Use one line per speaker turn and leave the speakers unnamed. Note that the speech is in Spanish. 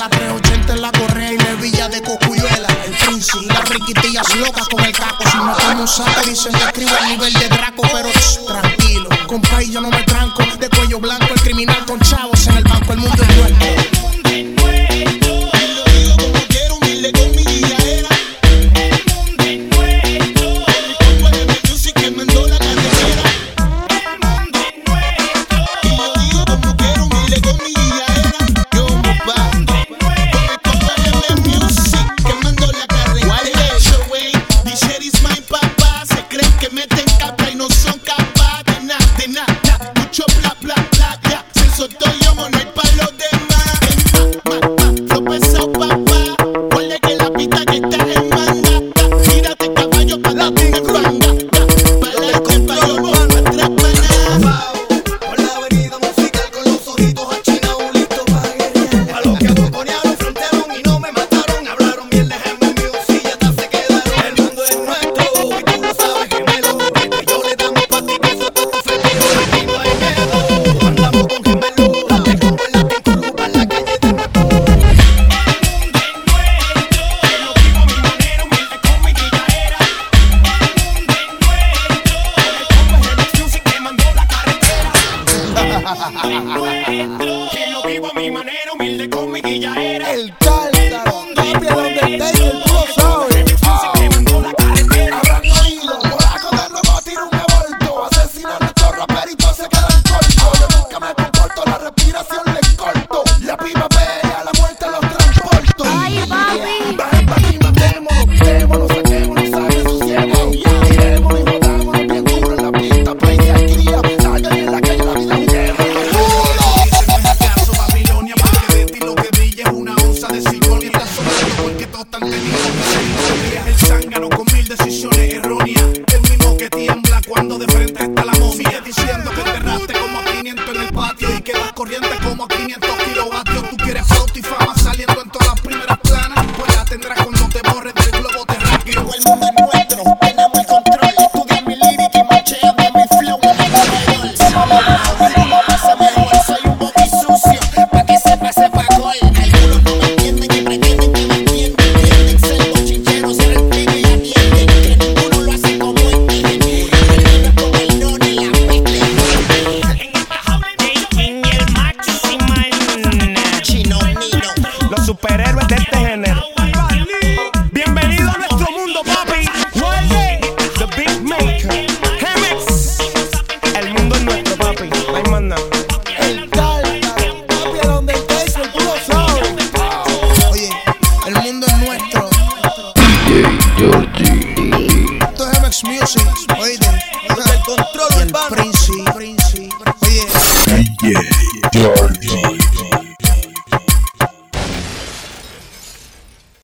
la 380 en la correa y la hebilla de Cocuyuela. El Prince y las riquitillas locas con el caco. Si me tomo un saco dicen que escribo a nivel de Draco. Pero tranquilo, compadre, yo no me tranco. De cuello blanco el criminal con chavos en el banco. El mundo es muerto.
Que lo vivo a mi manera, humilde con mi guillaera.
El Tártaro, papi, a donde estés, el tú lo sabes. Habrán oído, polaco de nuevo tira un aborto. Asesinan a estos raperitos, se quedan cortos. Yo nunca me comporto, la respiración les corto. La piba bella, la muerte los transporto.
Ay, papi.
Bajen pa' aquí, matémonos, démonos, saquémonos, sangre, ensuciémonos. Tirémonos y jodámonos bien duro en la pista. País de cría, salgan en la calle, la vida es un guerra.
El zángano con 1000 decisiones erróneas. El mismo que tiembla cuando de frente está la momia. Sigue diciendo que enterraste como a 500 en el patio y que vas corriente como a 500 kilovatios. Tú quieres flauta y fama saliendo en todas las primeras planas. Pues la tendrás cuando te borres del globo terráqueo.
El mundo es nuestro, tenemos el control. Estudia mi lírica y machéame mi flow en el corredor. Como pasa mejor, soy un poco sucio. Pa' que se pase pa' gol. Algunos no me entienden y pretenden que me entienden. Quieren ser bochincheros, ser el pico y atienden. Que ninguno lo hace como entienden. El libro con el don y la peste.
En el Maximal
Chino Nino.
los superhéroes de este género. Bienvenido a nuestro mundo, papi. Wale, the Big Maker, Hemex. El mundo es nuestro, papi. Ay, manda.
El Tártaro, papi, a donde estés, el tú lo sabes.
Oye, el mundo es nuestro. Esto es MX Music, oíste.
El control
Y el
urbano.
Prince